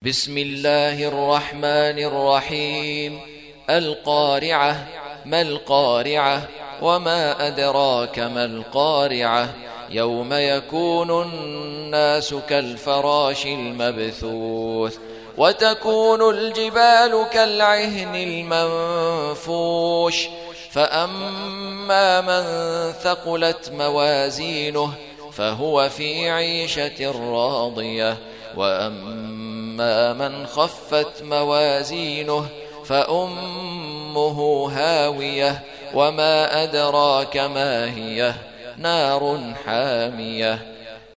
بسم الله الرحمن الرحيم. القارعة. ما القارعة؟ وما أدراك ما القارعة؟ يوم يكون الناس كالفراش المبثوث وتكون الجبال كالعهن المنفوش فأما من ثقلت موازينه فهو في عيشة راضية وأما من خفت موازينه فأمه هاوية وما أدراك ما هي نار حامية